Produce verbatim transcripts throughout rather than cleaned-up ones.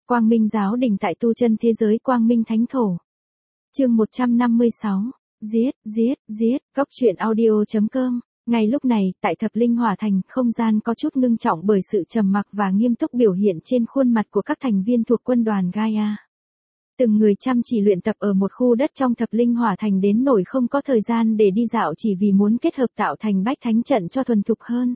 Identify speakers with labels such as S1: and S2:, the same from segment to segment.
S1: Quang Minh giáo đình tại tu chân thế giới Quang Minh Thánh Thổ. Chương một trăm năm mươi sáu. Giết, giết, giết, góc truyện audio.com. Ngay lúc này, tại Thập Linh Hỏa Thành, không gian có chút ngưng trọng bởi sự trầm mặc và nghiêm túc biểu hiện trên khuôn mặt của các thành viên thuộc quân đoàn Gaia. Từng người chăm chỉ luyện tập ở một khu đất trong Thập Linh Hỏa Thành đến nỗi không có thời gian để đi dạo chỉ vì muốn kết hợp tạo thành bách thánh trận cho thuần thục hơn.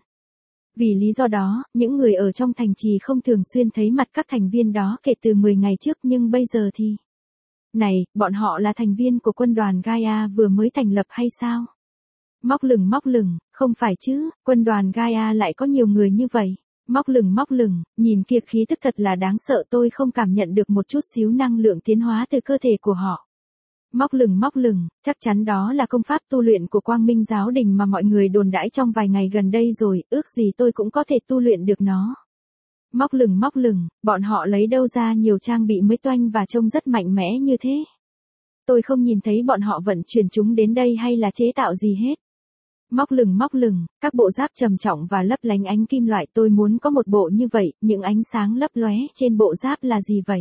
S1: Vì lý do đó, những người ở trong thành trì không thường xuyên thấy mặt các thành viên đó kể từ mười ngày trước, nhưng bây giờ thì... Này, bọn họ là thành viên của quân đoàn Gaia vừa mới thành lập hay sao? Móc lửng móc lửng, không phải chứ, quân đoàn Gaia lại có nhiều người như vậy. Móc lửng móc lửng, nhìn kia khí tức thật là đáng sợ, tôi không cảm nhận được một chút xíu năng lượng tiến hóa từ cơ thể của họ. Móc lửng móc lửng, chắc chắn đó là công pháp tu luyện của Quang Minh giáo đình mà mọi người đồn đãi trong vài ngày gần đây rồi, ước gì tôi cũng có thể tu luyện được nó. Móc lửng móc lửng, bọn họ lấy đâu ra nhiều trang bị mới toanh và trông rất mạnh mẽ như thế. Tôi không nhìn thấy bọn họ vận chuyển chúng đến đây hay là chế tạo gì hết. Móc lửng móc lửng, các bộ giáp trầm trọng và lấp lánh ánh kim loại, tôi muốn có một bộ như vậy, những ánh sáng lấp lóe trên bộ giáp là gì vậy?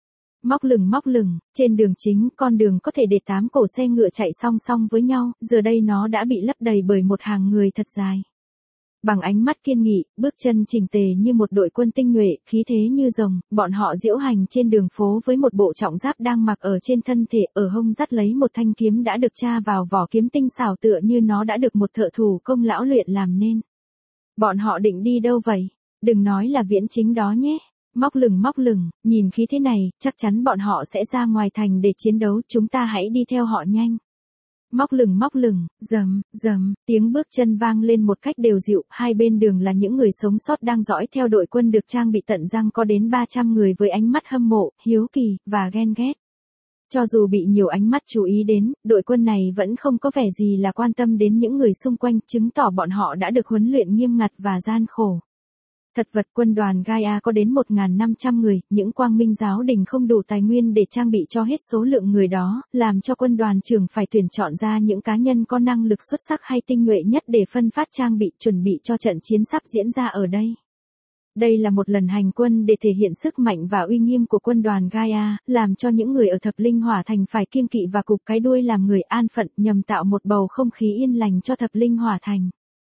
S1: Móc lửng móc lửng, trên đường chính, con đường có thể để tám cổ xe ngựa chạy song song với nhau, giờ đây nó đã bị lấp đầy bởi một hàng người thật dài. Bằng ánh mắt kiên nghị, bước chân chỉnh tề như một đội quân tinh nhuệ, khí thế như rồng, bọn họ diễu hành trên đường phố với một bộ trọng giáp đang mặc ở trên thân thể, ở hông dắt lấy một thanh kiếm đã được tra vào vỏ kiếm tinh xảo tựa như nó đã được một thợ thủ công lão luyện làm nên. Bọn họ định đi đâu vậy? Đừng nói là viễn chính đó nhé. Móc lửng móc lửng, nhìn khí thế này, chắc chắn bọn họ sẽ ra ngoài thành để chiến đấu, chúng ta hãy đi theo họ nhanh. Móc lửng móc lửng, rầm, rầm, tiếng bước chân vang lên một cách đều dịu, hai bên đường là những người sống sót đang dõi theo đội quân được trang bị tận răng, có đến ba trăm người với ánh mắt hâm mộ, hiếu kỳ, và ghen ghét. Cho dù bị nhiều ánh mắt chú ý đến, đội quân này vẫn không có vẻ gì là quan tâm đến những người xung quanh, chứng tỏ bọn họ đã được huấn luyện nghiêm ngặt và gian khổ. Thật vật, quân đoàn Gaia có đến một nghìn năm trăm người, những Quang Minh giáo đình không đủ tài nguyên để trang bị cho hết số lượng người đó, làm cho quân đoàn trưởng phải tuyển chọn ra những cá nhân có năng lực xuất sắc hay tinh nhuệ nhất để phân phát trang bị, chuẩn bị cho trận chiến sắp diễn ra ở đây. Đây là một lần hành quân để thể hiện sức mạnh và uy nghiêm của quân đoàn Gaia, làm cho những người ở Thập Linh Hỏa Thành phải kiêng kỵ và cụp cái đuôi làm người an phận, nhằm tạo một bầu không khí yên lành cho Thập Linh Hỏa Thành.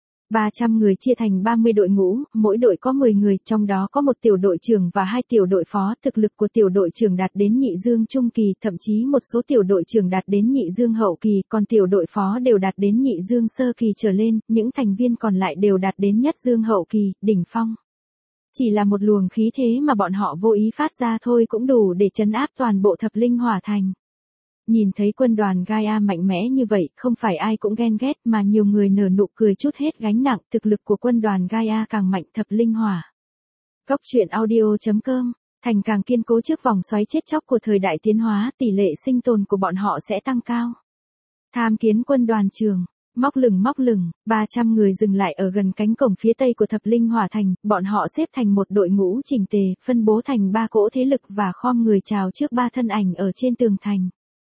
S1: ba trăm người chia thành ba mươi đội ngũ, mỗi đội có mười người, trong đó có một tiểu đội trưởng và hai tiểu đội phó, thực lực của tiểu đội trưởng đạt đến nhị dương trung kỳ, thậm chí một số tiểu đội trưởng đạt đến nhị dương hậu kỳ, còn tiểu đội phó đều đạt đến nhị dương sơ kỳ trở lên, những thành viên còn lại đều đạt đến nhất dương hậu kỳ, đỉnh phong. Chỉ là một luồng khí thế mà bọn họ vô ý phát ra thôi cũng đủ để trấn áp toàn bộ Thập Linh Hỏa Thành. Nhìn thấy quân đoàn Gaia mạnh mẽ như vậy, không phải ai cũng ghen ghét mà nhiều người nở nụ cười chút hết gánh nặng, thực lực của quân đoàn Gaia càng mạnh. Thập Linh Hỏa. Góc truyện audio.com. Thành càng kiên cố trước vòng xoáy chết chóc của thời đại tiến hóa, tỷ lệ sinh tồn của bọn họ sẽ tăng cao. Tham kiến quân đoàn trưởng. Móc lửng móc lửng, ba trăm người dừng lại ở gần cánh cổng phía tây của Thập Linh Hỏa Thành, bọn họ xếp thành một đội ngũ chỉnh tề, phân bố thành ba cỗ thế lực và khom người chào trước ba thân ảnh ở trên tường thành.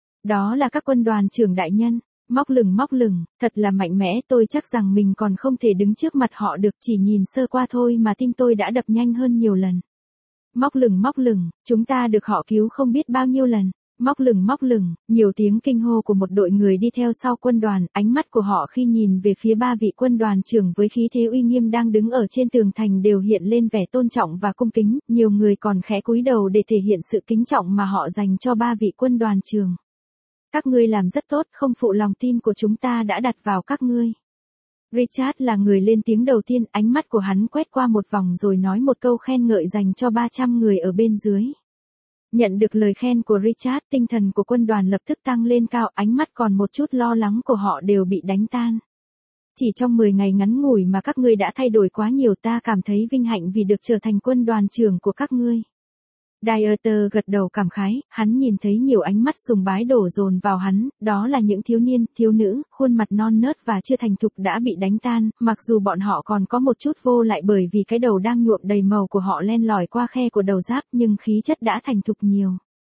S1: Đó là các quân đoàn trưởng đại nhân. Móc lửng móc lửng, thật là mạnh mẽ, tôi chắc rằng mình còn không thể đứng trước mặt họ được, chỉ nhìn sơ qua thôi mà tim tôi đã đập nhanh hơn nhiều lần. Móc lửng móc lửng, chúng ta được họ cứu không biết bao nhiêu lần. Móc lửng móc lửng, nhiều tiếng kinh hô của một đội người đi theo sau quân đoàn, ánh mắt của họ khi nhìn về phía ba vị quân đoàn trưởng với khí thế uy nghiêm đang đứng ở trên tường thành đều hiện lên vẻ tôn trọng và cung kính, nhiều người còn khẽ cúi đầu để thể hiện sự kính trọng mà họ dành cho ba vị quân đoàn trưởng. Các ngươi làm rất tốt, không phụ lòng tin của chúng ta đã đặt vào các ngươi. Richard là người lên tiếng đầu tiên, ánh mắt của hắn quét qua một vòng rồi nói một câu khen ngợi dành cho ba trăm người ở bên dưới. Nhận được lời khen của Richard, tinh thần của quân đoàn lập tức tăng lên cao, ánh mắt còn một chút lo lắng của họ đều bị đánh tan. Chỉ trong mười ngày ngắn ngủi mà các ngươi đã thay đổi quá nhiều, ta cảm thấy vinh hạnh vì được trở thành quân đoàn trưởng của các ngươi. Dieter gật đầu cảm khái, hắn nhìn thấy nhiều ánh mắt sùng bái đổ dồn vào hắn, đó là những thiếu niên, thiếu nữ, khuôn mặt non nớt và chưa thành thục đã bị đánh tan, mặc dù bọn họ còn có một chút vô lại bởi vì cái đầu đang nhuộm đầy màu của họ len lỏi qua khe của đầu giáp, nhưng khí chất đã thành thục nhiều.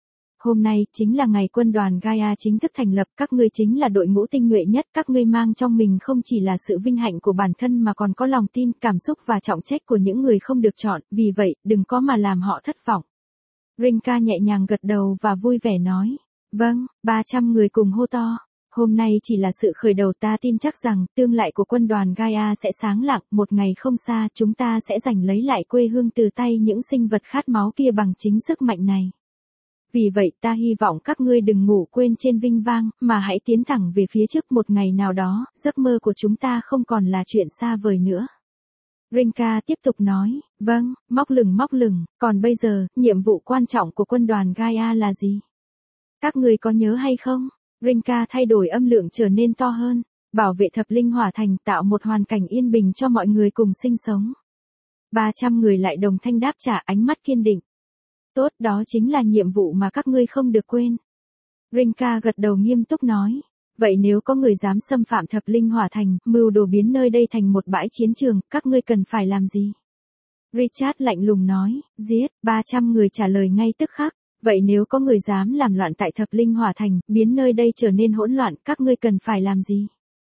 S1: Hôm nay chính là ngày quân đoàn Gaia chính thức thành lập, các ngươi chính là đội ngũ tinh nhuệ nhất, các ngươi mang trong mình không chỉ là sự vinh hạnh của bản thân mà còn có lòng tin, cảm xúc và trọng trách của những người không được chọn, vì vậy, đừng có mà làm họ thất vọng. Rinka nhẹ nhàng gật đầu và vui vẻ nói. Vâng, ba trăm người cùng hô to. Hôm nay chỉ là sự khởi đầu, ta tin chắc rằng tương lai của quân đoàn Gaia sẽ sáng lạng, một ngày không xa chúng ta sẽ giành lấy lại quê hương từ tay những sinh vật khát máu kia bằng chính sức mạnh này. Vì vậy ta hy vọng các ngươi đừng ngủ quên trên vinh vang, mà hãy tiến thẳng về phía trước, một ngày nào đó, giấc mơ của chúng ta không còn là chuyện xa vời nữa. Rinka tiếp tục nói, vâng, móc lửng móc lửng, còn bây giờ, nhiệm vụ quan trọng của quân đoàn Gaia là gì? Các ngươi có nhớ hay không? Rinka thay đổi âm lượng trở nên to hơn, bảo vệ thập linh hỏa thành, tạo một hoàn cảnh yên bình cho mọi người cùng sinh sống. ba trăm người lại đồng thanh đáp trả, ánh mắt kiên định. Tốt, đó chính là nhiệm vụ mà các ngươi không được quên. Rinka gật đầu nghiêm túc nói. Vậy nếu có người dám xâm phạm thập linh hỏa thành, mưu đồ biến nơi đây thành một bãi chiến trường, các ngươi cần phải làm gì? Richard lạnh lùng nói, giết. ba trăm người trả lời ngay tức khắc. Vậy nếu có người dám làm loạn tại thập linh hỏa thành, biến nơi đây trở nên hỗn loạn, các ngươi cần phải làm gì?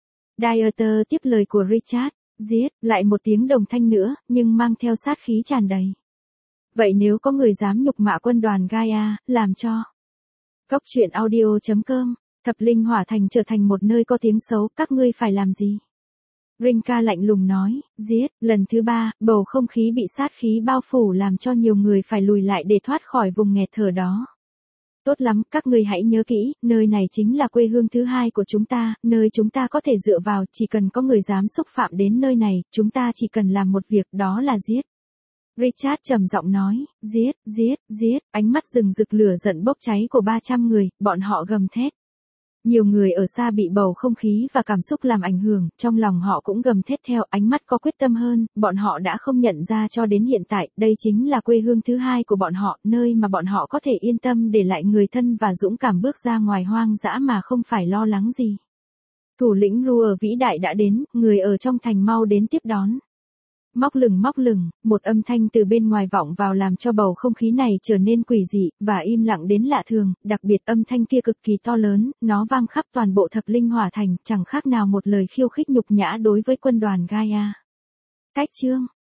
S1: Dieter tiếp lời của Richard, giết. Lại một tiếng đồng thanh nữa, nhưng mang theo sát khí tràn đầy. Vậy nếu có người dám nhục mạ quân đoàn Gaia, làm cho Cốc truyện audio chấm com, thập linh hỏa thành trở thành một nơi có tiếng xấu, các ngươi phải làm gì? Rinka lạnh lùng nói, giết. Lần thứ ba, bầu không khí bị sát khí bao phủ làm cho nhiều người phải lùi lại để thoát khỏi vùng nghẹt thở đó. Tốt lắm, các ngươi hãy nhớ kỹ, nơi này chính là quê hương thứ hai của chúng ta, nơi chúng ta có thể dựa vào, chỉ cần có người dám xúc phạm đến nơi này, chúng ta chỉ cần làm một việc, đó là giết. Richard trầm giọng nói, giết, giết, giết, ánh mắt rừng rực lửa giận bốc cháy của ba trăm người, bọn họ gầm thét. Nhiều người ở xa bị bầu không khí và cảm xúc làm ảnh hưởng, trong lòng họ cũng gầm thét theo, ánh mắt có quyết tâm hơn, bọn họ đã không nhận ra cho đến hiện tại, đây chính là quê hương thứ hai của bọn họ, nơi mà bọn họ có thể yên tâm để lại người thân và dũng cảm bước ra ngoài hoang dã mà không phải lo lắng gì. Thủ lĩnh Ruhr vĩ đại đã đến, người ở trong thành mau đến tiếp đón. Móc lửng móc lửng, một âm thanh từ bên ngoài vọng vào làm cho bầu không khí này trở nên quỷ dị, và im lặng đến lạ thường, đặc biệt âm thanh kia cực kỳ to lớn, nó vang khắp toàn bộ thập linh hỏa thành, chẳng khác nào một lời khiêu khích nhục nhã đối với quân đoàn Gaia. Cách chương